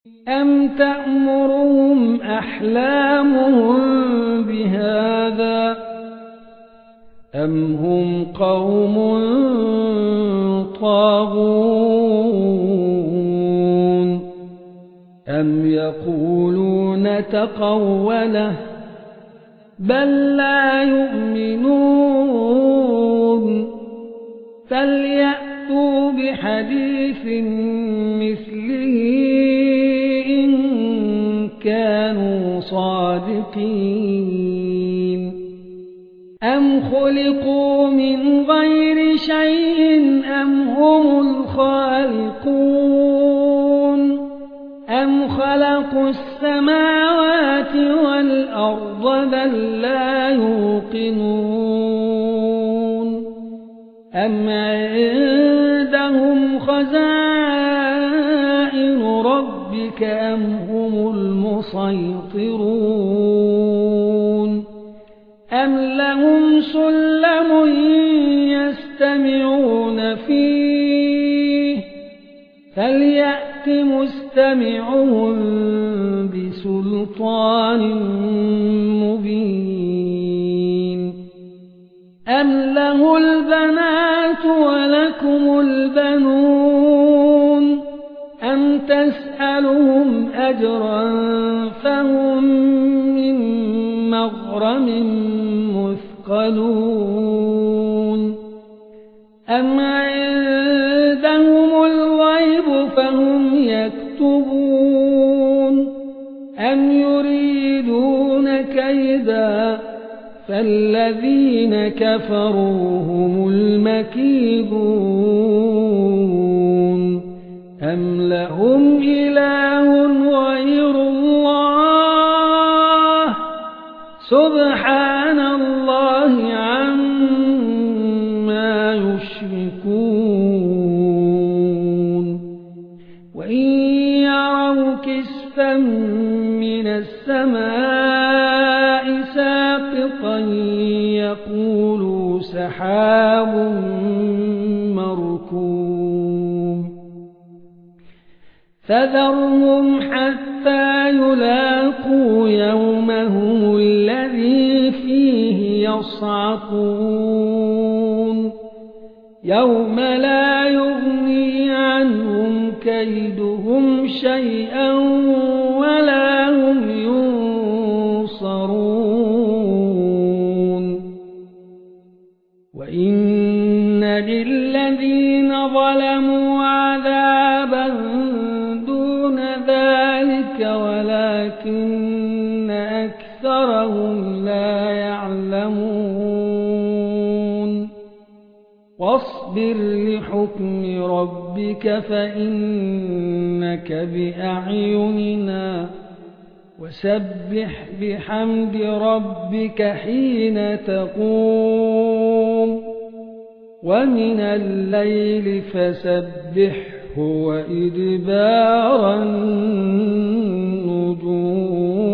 أَمْ تَأْمُرُهُمْ أَحْلَامُهُم بِهَذَا أَمْ هُمْ قَوْمٌ طَاغُونَ أَمْ يَقُولُونَ تَقَوَّلَهُ بَل لَّا يُؤْمِنُونَ فَلْيَأْتُوا بِحَدِيثٍ مِّثْلِهِ إِن كَانُوا صَادِقِينَ أَمْ خُلِقُوا مِنْ غَيْرِ شَيْءٍ أَمْ هُمُ الْخَالِقُونَ أَمْ خَلَقُوا السَّمَاوَاتِ وَالْأَرْضَ بَل لَّا يُوقِنُونَ أَمْ عِندَهُمْ خَزَائِنُ رَبِّكَ أَمْ هُمُ الْمُصَيْطِرُونَ أَمْ لَهُمْ سُلَّمٌ يَسْتَمِعُونَ فِيهِ فَلْيَأْتِ مُسْتَمِعُهُم بِسُلْطَانٍ مُّبِينٍ أَمْ لَهُ الْبَنَاتُ وَلَكُمُ الْبَنُونَ أَمْ تَسْأَلُهُمْ أَجْرًا فَهُم مِّن مَّغْرَمٍ مُّثْقَلُونَ أَمْ عِندَهُمُ الْغَيْبُ فَهُمْ يَكْتُبُونَ أَمْ يُرِيدُونَ كَيْدًا فَالَّذِينَ كَفَرُوا هُمُ الْمَكِيدُونَ أَمْ لَهُمْ إِلَٰهٌ غَيْرُ اللَّهِ سُبْحَانَ اللَّهِ عَمَّا يُشْرِكُونَ وَإِن يَرَوْا كِسْفًا مِّنَ السَّمَاءِ سَاقِطًا يَقُولُوا سَحَابٌ مَّرْكُومٌ فَذَرْهُمْ حَتَّىٰ يُلَاقُوا يَوْمَهُمُ الَّذِي فِيهِ يَصْعَقُونَ يَوْمَ لَا يُغْنِي عَنْهُمْ كَيْدُهُمْ شَيْئًا وَلَا هُمْ يُنصَرُونَ وَإِنَّ لِلَّذِينَ ظَلَمُوا عَذَابًا دُونَ ذَلِكَ وَلَكِنَّ أَكْثَرَهُمْ لَا يَعْلَمُونَ وَاصْبِرْ لِحُكْمِ رَبِّكَ فَإِنَّكَ بِأَعْيُنِنَا وَسَبِّحْ بِحَمْدِ رَبِّكَ حِينَ تَقُومُ وَمِنَ اللَّيْلِ فَسَبِّحْهُ وَإِدْبَارَ النُّجُومِ